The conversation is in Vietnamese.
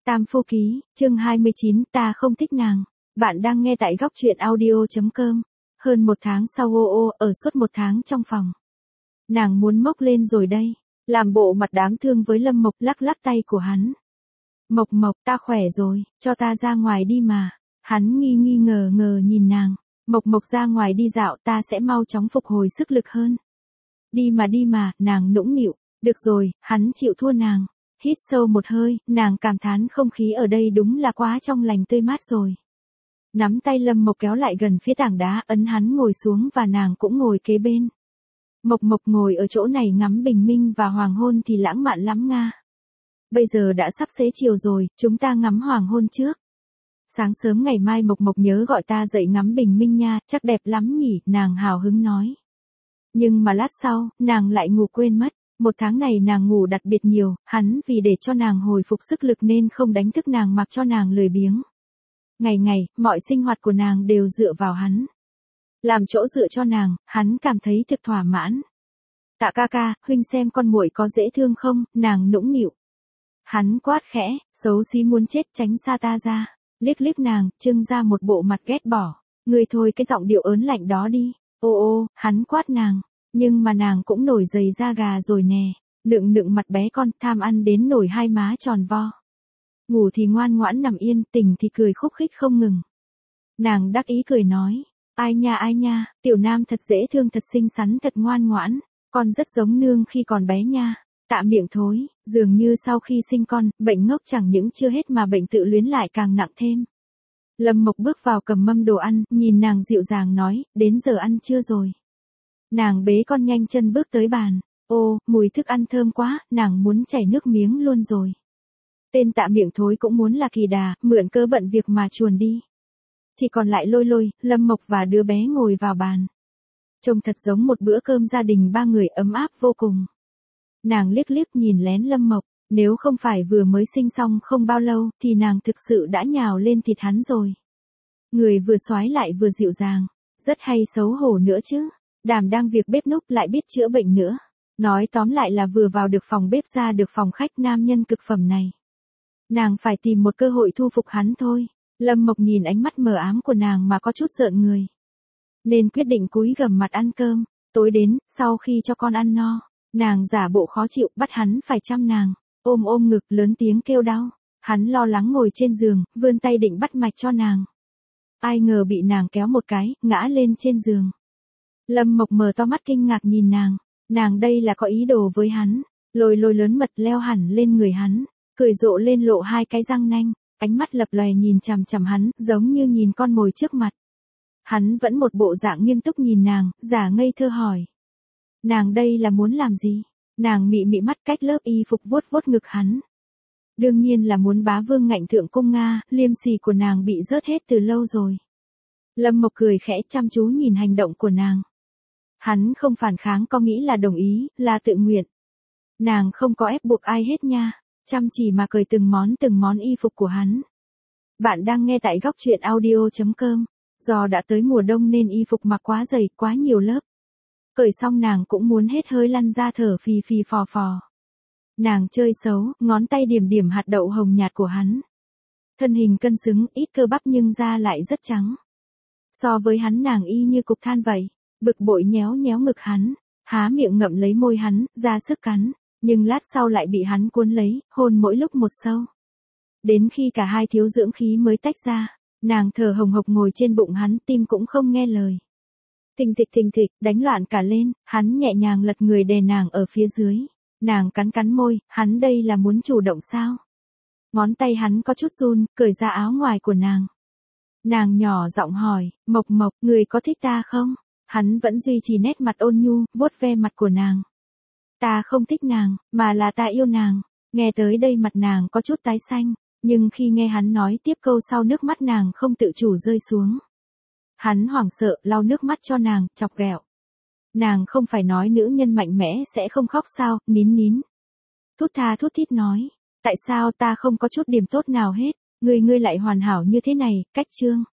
Tam Phu Ký, chương 29, ta không thích nàng. Bạn đang nghe tại góc truyện audio.com. Hơn 1 tháng sau ở suốt 1 tháng trong phòng. Nàng muốn mốc lên rồi đây. Làm bộ mặt đáng thương với Lâm Mộc, lắc lắc tay của hắn. Mộc Mộc, ta khỏe rồi, cho ta ra ngoài đi mà. Hắn nghi ngờ nhìn nàng. Mộc Mộc ra ngoài đi dạo, ta sẽ mau chóng phục hồi sức lực hơn. Đi mà, nàng nũng nịu. Được rồi, hắn chịu thua nàng. Hít sâu một hơi, nàng cảm thán không khí ở đây đúng là quá trong lành tươi mát rồi. Nắm tay Lâm Mộc kéo lại gần phía tảng đá, ấn hắn ngồi xuống và nàng cũng ngồi kế bên. Mộc Mộc ngồi ở chỗ này ngắm bình minh và hoàng hôn thì lãng mạn lắm nga. Bây giờ đã sắp xế chiều rồi, chúng ta ngắm hoàng hôn trước. Sáng sớm ngày mai Mộc Mộc nhớ gọi ta dậy ngắm bình minh nha, chắc đẹp lắm nhỉ, nàng hào hứng nói. Nhưng mà lát sau, nàng lại ngủ quên mất. 1 tháng này nàng ngủ đặc biệt nhiều, hắn vì để cho nàng hồi phục sức lực nên không đánh thức nàng mặc cho nàng lười biếng. Ngày, mọi sinh hoạt của nàng đều dựa vào hắn. Làm chỗ dựa cho nàng, hắn cảm thấy thực thỏa mãn. Tạ ca, huynh xem con muội có dễ thương không, nàng nũng nịu. Hắn quát khẽ, xấu xí muốn chết, tránh xa ta ra. Liếc nàng, trưng ra một bộ mặt ghét bỏ. Ngươi thôi cái giọng điệu ớn lạnh đó đi. Ô, hắn quát nàng. Nhưng mà nàng cũng nổi dày da gà rồi nè, nựng mặt bé con, tham ăn đến nổi hai má tròn vo. Ngủ thì ngoan ngoãn nằm yên, tỉnh thì cười khúc khích không ngừng. Nàng đắc ý cười nói, ai nha, tiểu nam thật dễ thương, thật xinh xắn, thật ngoan ngoãn, con rất giống nương khi còn bé nha. Tạ Miệng thối, dường như sau khi sinh con, bệnh ngốc chẳng những chưa hết mà bệnh tự luyến lại càng nặng thêm. Lâm Mộc bước vào cầm mâm đồ ăn, nhìn nàng dịu dàng nói, đến giờ ăn trưa rồi. Nàng bế con nhanh chân bước tới bàn. Ô, mùi thức ăn thơm quá, nàng muốn chảy nước miếng luôn rồi. Tên Tạ Miệng thối cũng muốn là kỳ đà, mượn cớ bận việc mà chuồn đi. Chỉ còn lại Lôi, Lâm Mộc và đứa bé ngồi vào bàn. Trông thật giống một bữa cơm gia đình 3 người ấm áp vô cùng. Nàng liếc nhìn lén Lâm Mộc, nếu không phải vừa mới sinh xong không bao lâu thì nàng thực sự đã nhào lên thịt hắn rồi. Người vừa xoái lại vừa dịu dàng, rất hay xấu hổ nữa chứ. Đảm đang việc bếp núc lại biết chữa bệnh nữa. Nói tóm lại là vừa vào được phòng bếp ra được phòng khách nam nhân cực phẩm này. Nàng phải tìm một cơ hội thu phục hắn thôi. Lâm Mộc nhìn ánh mắt mờ ám của nàng mà có chút rợn người. Nên quyết định cúi gằm mặt ăn cơm. Tối đến, sau khi cho con ăn no, nàng giả bộ khó chịu bắt hắn phải chăm nàng. Ôm ngực lớn tiếng kêu đau. Hắn lo lắng ngồi trên giường, vươn tay định bắt mạch cho nàng. Ai ngờ bị nàng kéo một cái, ngã lên trên giường. Lâm Mộc mở to mắt kinh ngạc nhìn nàng đây là có ý đồ với hắn. Lôi lớn mật leo hẳn lên người hắn, cười rộ lên lộ 2 cái răng nanh, ánh mắt lập lòe nhìn chằm hắn, giống như nhìn con mồi trước mặt. Hắn vẫn một bộ dạng nghiêm túc nhìn nàng, giả ngây thơ hỏi. Nàng đây là muốn làm gì? Nàng mị mắt cách lớp y phục vuốt ngực hắn. Đương nhiên là muốn bá vương ngạnh thượng cung Nga, liêm sỉ của nàng bị rớt hết từ lâu rồi. Lâm Mộc cười khẽ chăm chú nhìn hành động của nàng. Hắn không phản kháng, có nghĩ là đồng ý, là tự nguyện. Nàng không có ép buộc ai hết nha, chăm chỉ mà cởi từng món y phục của hắn. Bạn đang nghe tại góc truyện audio.com. Do đã tới mùa đông nên y phục mặc quá dày, quá nhiều lớp. Cởi xong nàng cũng muốn hết hơi lăn ra thở phì phò. Nàng chơi xấu, ngón tay điểm hạt đậu hồng nhạt của hắn. Thân hình cân xứng, ít cơ bắp nhưng da lại rất trắng. So với hắn nàng y như cục than vậy. Bực bội nhéo ngực hắn, há miệng ngậm lấy môi hắn, ra sức cắn, nhưng lát sau lại bị hắn cuốn lấy, hôn mỗi lúc một sâu. Đến khi cả hai thiếu dưỡng khí mới tách ra, nàng thở hồng hộc ngồi trên bụng hắn, tim cũng không nghe lời. Thình thịch, đánh loạn cả lên, hắn nhẹ nhàng lật người đè nàng ở phía dưới. Nàng cắn môi, hắn đây là muốn chủ động sao? Ngón tay hắn có chút run, cởi ra áo ngoài của nàng. Nàng nhỏ giọng hỏi, Mộc, người có thích ta không? Hắn vẫn duy trì nét mặt ôn nhu, vuốt ve mặt của nàng. Ta không thích nàng, mà là ta yêu nàng. Nghe tới đây mặt nàng có chút tái xanh, nhưng khi nghe hắn nói tiếp câu sau nước mắt nàng không tự chủ rơi xuống. Hắn hoảng sợ, lau nước mắt cho nàng, chọc ghẹo. Nàng không phải nói nữ nhân mạnh mẽ sẽ không khóc sao, nín. Thút thít nói, tại sao ta không có chút điểm tốt nào hết, ngươi lại hoàn hảo như thế này, cách trương.